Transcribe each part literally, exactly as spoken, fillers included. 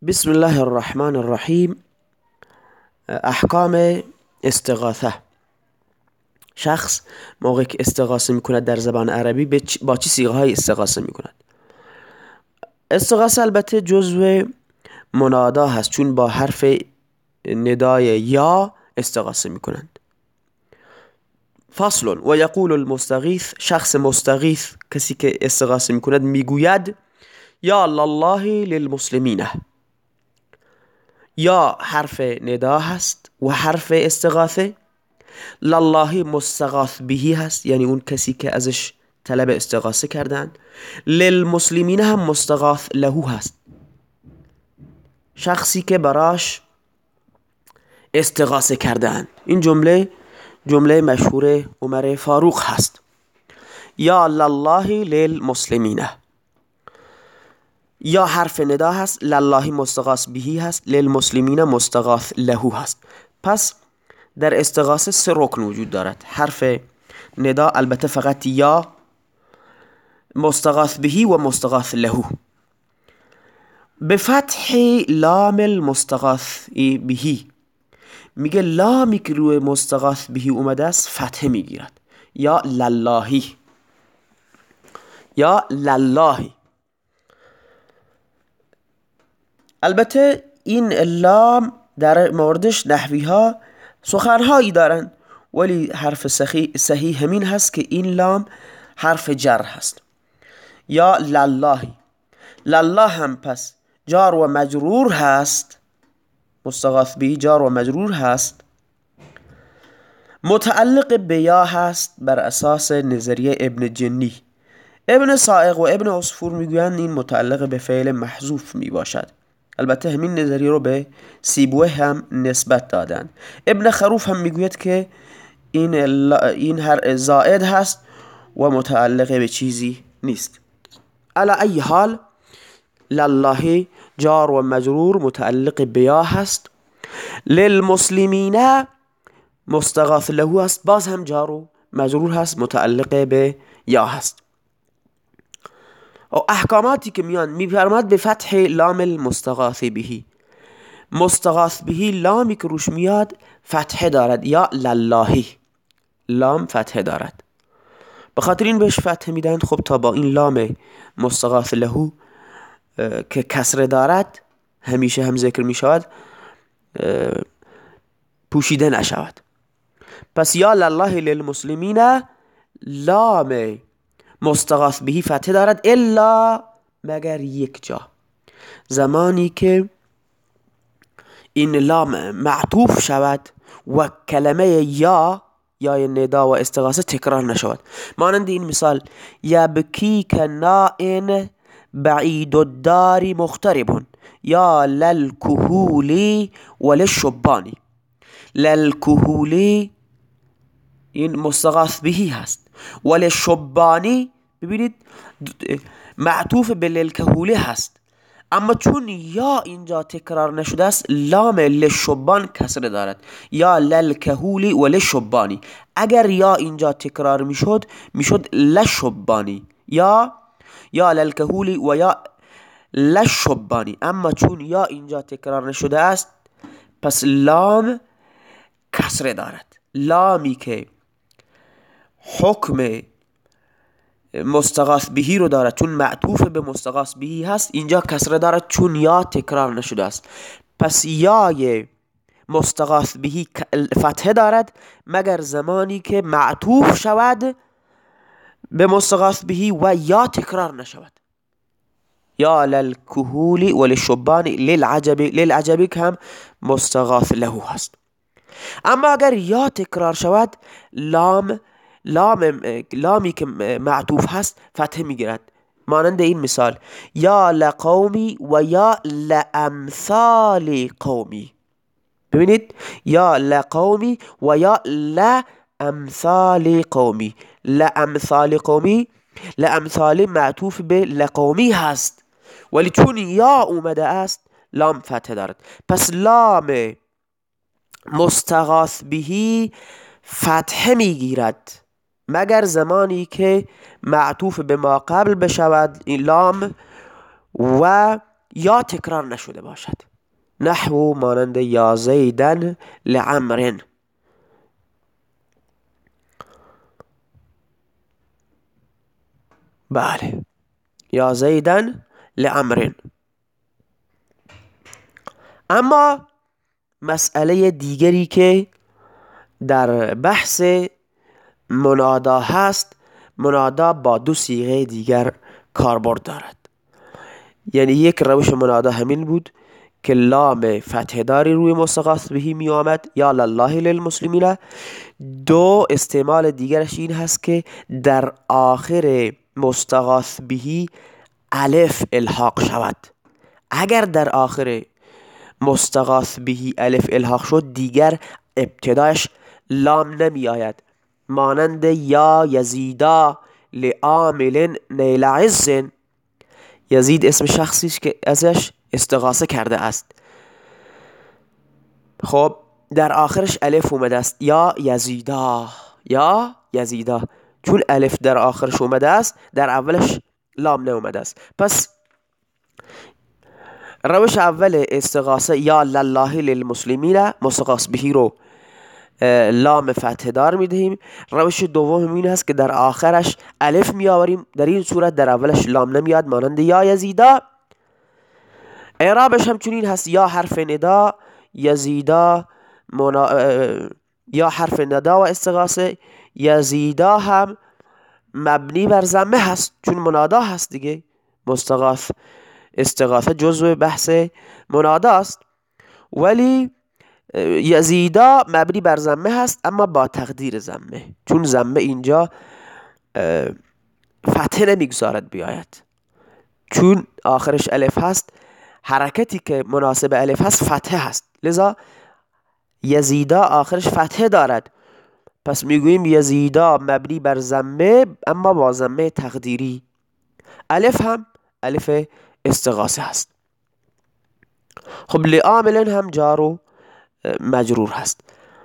بسم الله الرحمن الرحیم. احکام استغاثه. شخص موقع که استغاثه میکند در زبان عربی با چه صیغه های استغاثه میکند؟ استغاثه البته جزو منادا هست، چون با حرف ندای یا استغاثه میکنند. فصل: و یقول المستغیث، شخص مستغیث، کسی که استغاثه میکند، میگوید یا الله للمسلمین. یا حرف ندا هست و حرف استغاثه. لله مستغاث بهی هست، یعنی اون کسی که ازش طلب استغاثه کردن. للمسلمین هم مستغاث له هست، شخصی که براش استغاثه کردن. این جمله جمله مشهور عمر فاروق هست. یا لله للمسلمین. یا حرف ندا هست، لله مستغاث بهی هست، للمسلمین مستغاث له هست. پس در استغاثه سه رکن وجود دارد. حرف ندا البته فقط یا، مستغاث بهی و مستغاث له. به فتح لام المستغاث بهی، میگه لامی که روی مستغاث بهی اومده است فتحه میگیرد. یا للهی، یا للهی. البته این لام در موردش نحوی ها سخنهایی دارن، ولی حرف صحیح همین هست که این لام حرف جر هست. یا للهی. لله هم پس جار و مجرور هست، مستغاث بهی جار و مجرور هست، متعلق به یا هست بر اساس نظریه ابن جنی. ابن صائغ و ابن عصفور میگویند این متعلق به فعل محذوف میباشد. البته همین نظریه رو به سیبوه هم نسبت دادن. ابن خروف هم میگوید که این این هر زائد هست و متعلق به چیزی نیست. علی ای حال، لله جار و مجرور متعلق به یا هست. للمسلمین مستغاث له هست، باز هم جار و مجرور هست، متعلق به یا هست. و احکاماتی که میان میفرماد به فتح لام المستغاث بهی. مستغاث بهی لامی که روش میاد فتحه دارد، یا للهی لام فتحه دارد. به خاطر این بهش فتحه میدن خب تا با این لام مستغاث له که کسره دارد همیشه هم ذکر میشود پوشیده نشود. پس یا لله للمسلمین، لام مستغاث بهی فتحه دارد، الا مگر یک جا، زمانی که این لام معطوف شود و کلمه یا یا ندا و استغاثه تکرار نشود. مانند این مثال: یبکیک نائن بعید الدار مغترب یا للکهولی وللشبانی. للکهولی این مستغاث بهی هست، وللشبانی ببینید معطوف به للکهولی هست، اما چون یا اینجا تکرار نشده است لام للشبان کسره دارد. یا للکهولی وللشبانی. اگر یا اینجا تکرار میشد میشد لشبانی، یا یا للکهولی و یا لشبانی. اما چون یا اینجا تکرار نشده است پس لام کسره دارد. لامی که حکم مستغاث بهی رو دارد چون معطوف به مستغاث بهی هست، اینجا کسره دارد چون یا تکرار نشده است. پس یای مستغاث بهی فتحه دارد مگر زمانی که معطوف شود به مستغاث بهی و یا تکرار نشود. یا للکهولی وللشبانی للعجبی. للعجبی که هم مستغاث له هست. اما اگر یا تکرار شود لام لام لامی که معطوف هست فتحه میگیرد. مانند این مثال: یا لقومی و یا لامثال قومی. ببینید یا لقومی و یا لامثال قومی. لامثال قومی، لامثال معطوف به لقومی هست، ولی چون یا اومده است لام فتحه دارد. پس لام مستغاث بهی فتحه میگیرد مگر زمانی که معطوف به ما قبل بشود این لام و یا تکرار نشده باشد. نحو مانند یا زیدن لعمرن. بله، یا زیدن لعمرن. اما مسئله دیگری که در بحث منادا هست، منادا با دو صیغه دیگر کاربرد دارد. یعنی یک روش منادا همین بود که لام فتح داری روی مستغاث بهی می آمد، یا لله للمسلمین. دو استعمال دیگرش این هست که در آخر مستغاث بهی الف الحاق شود. اگر در آخر مستغاث بهی الف الحاق شد دیگر ابتدایش لام نمی آید، مانند یا یزیدا لعامل نیل عز. یزید اسم شخصی است که ازش استغاثه کرده است. خب در آخرش الف اومده است، یا یزیدا، یا یزیدا. چون الف در آخرش اومده است در اولش لام نومده است. پس روش اول استغاثه یا لله للمسلمین، مستغاث بهی رو لام فتح دار میدهیم. روش دوم این هست که در آخرش الف میآوریم، در این صورت در اولش لام نمیاد، مانند یا یزیدا. اعرابش همچنین هست، یا حرف ندا، یزیدا منا... یا حرف ندا و استغاثه. یزیدا هم مبنی بر ضمه هست چون منادا هست دیگه. مستغاث استغاثه جزو بحث منادا است، ولی یزیدا مبنی بر ضمه هست اما با تقدیر ضمه، چون ضمه اینجا فتحه نمیگذارد بیاید، چون آخرش الف هست. حرکتی که مناسب الف هست فتحه هست، لذا یزیدا آخرش فتحه دارد. پس میگوییم یزیدا مبنی بر ضمه اما با ضمه تقدیری. الف هم الف استغاثه هست. خب لعامل هم جار و مجرور هست.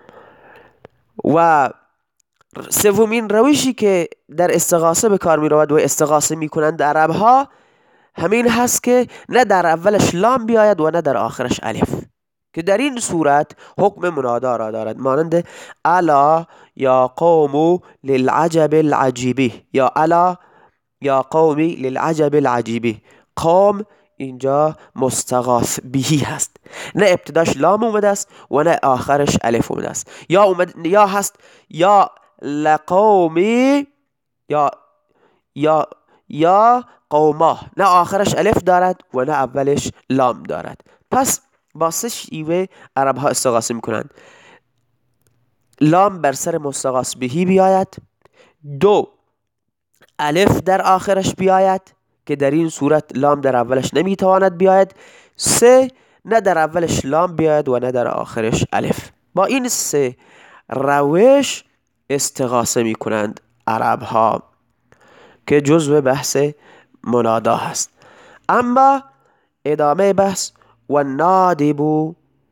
و سومین روشی که در استغاثه به کار می رود و استغاثه می کنند عرب ها همین هست که نه در اولش لام بیاید و نه در آخرش الف، که در این صورت حکم منادا را دارد، مانند الا یا قوم للعجب العجیبه، یا الا یا قومی للعجب العجیبه. قوم اینجا مستغاث بهی هست، نه ابتداش لام اومده است و نه آخرش الف اومده است. یا اومد یا هست یا لقومی، یا یا یا قوما، نه آخرش الف دارد و نه اولش لام دارد. پس با سه شیوه عرب ها استغاثه میکنند. لام بر سر مستغاث بهی بیاید، دو الف در آخرش بیاید که در این صورت لام در اولش نمیتواند بیاید، سه نه در اولش لام بیاید و نه در آخرش الف. با این سه روش استغاثه میکنند عرب ها که جزو بحث منادا هست. اما ادامه بحث و نادبو.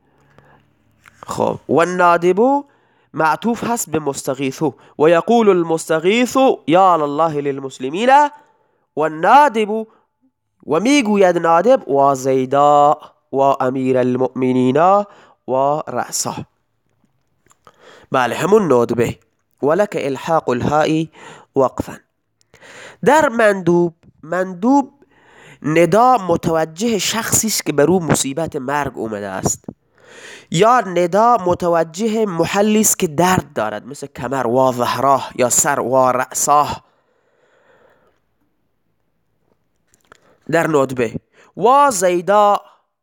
خب و نادبو معطوف هست به مستغیثو و یقول المستغیث یا الله للمسلمین و نادبو، و میگوید نادب و زیدا و امیر المؤمنین و رأسا. بله همون ندبه. ولک الحاق الهائی وقفا. در مندوب، مندوب ندا متوجه شخصی است که بر او مصیبت مرگ اومده است، یا ندا متوجه محلی است که درد دارد، مثل کمر و ظهراه یا سر و رأساه. در ندبه و زیدا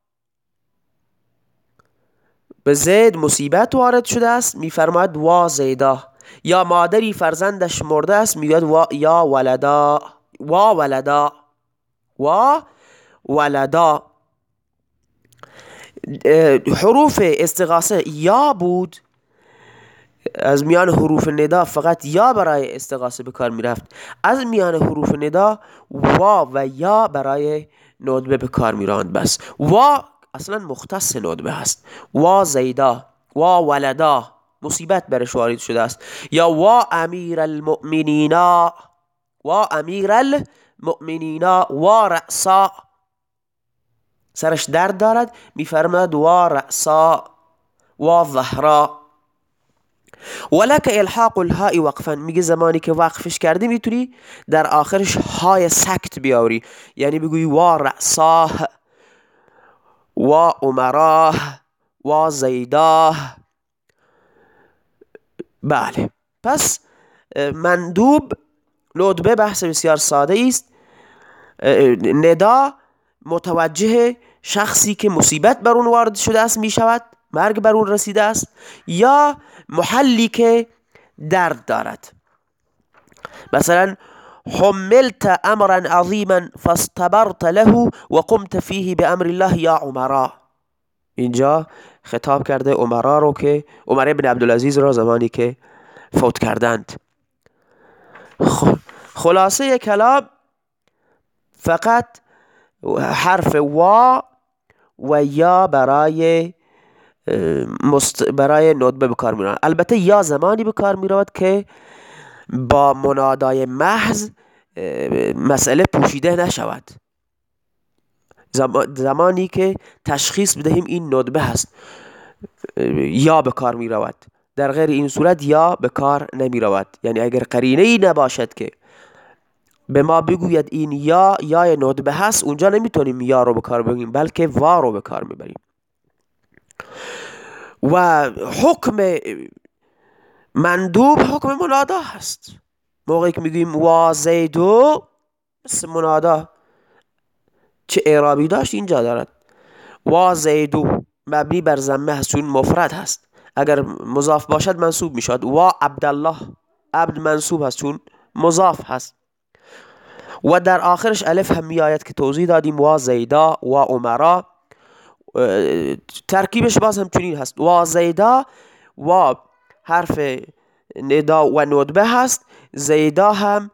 به زید مصیبت وارد شده است، میفرماید و زیدا. یا مادری فرزندش مرده است، میگوید و یا ولدا و ولدا و ولدا. حروف استغاثه یا بود، از میان حروف ندا فقط یا برای استغاثه به کار میرفت، از میان حروف ندا و و یا برای ندبه به کار میراند. بس و اصلا مختص ندبه هست. و زیدا و ولدا مصیبت برش وارد شده است. یا و امیر المؤمنین و امیر المؤمنین و رأسا. سرش درد دارد میفرماد و رأسا و ظهرا. ولک الحاق الهاء وقفا، میگه زمانی که وقفش کردی میتونی در آخرش های سکت بیاوری، یعنی بگویی و رأساه و امراه و زیداه. بله، پس مندوب ندبه بحث بسیار ساده است. ندا متوجه شخصی که مصیبت بر اون وارد شده است می شود، مرگ بر اون رسیده است، یا محلی که درد دارد. مثلا حملت امرا عظیما فاستبرت له و قمت فیه بامر الله یا عمرا. اینجا خطاب کرده عمرا رو که عمر ابن عبدالعزیز را زمانی که فوت کردند. خلاصه کلام فقط حرف وا و یا برای مست برای ندبه بکار می رود. البته یا زمانی بکار می رود که با منادای محض مسئله پوشیده نشود، زمانی که تشخیص بدهیم این ندبه هست یا بکار می رود. در غیر این صورت یا بکار نمی رود. یعنی اگر قرینه ای نباشد که به ما بگوید این یا یا ندبه هست، اونجا نمیتونیم یا رو بکار بگیریم، بلکه وا رو بکار میبریم. و حکم مندوب حکم منادا هست. موقعی که میگوییم وا زیدو، مثل منادا چه اعرابی داشت اینجا دارد. وا زیدو مبنی بر ضمه هست چون مفرد هست، اگر مضاف باشد منصوب میشد. وا عبدالله، عبد منصوب هست چون مضاف هست. و در آخرش الف هم می آید که توضیح دادیم، وا زیدا و عمرا. ترکیبش باز هم چنین هست، وا زیدا و حرف ندا و ندبه هست، زیدا هم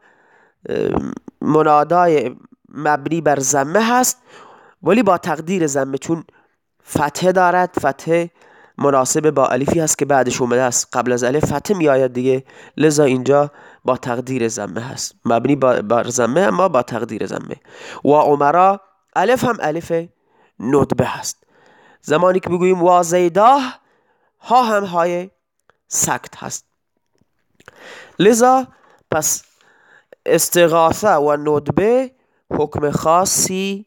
منادای مبنی بر ضمه هست ولی با تقدیر ضمه، چون فتحه دارد. فتحه مناسب با الفی هست که بعدش اومده است، قبل از الف فتحه می آید دیگه، لذا اینجا با تقدیر ضمه هست، مبنی بر ضمه اما با تقدیر ضمه. و عمرا الف هم الف ندبه هست. زمانی که بگوییم وا زیداه، ها هم های سکت هست. لذا پس استغاثه و ندبه حکم خاصی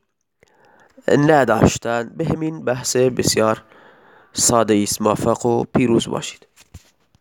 نداشتند. به همین بحث بسیار ساده است. موفق و پیروز باشید.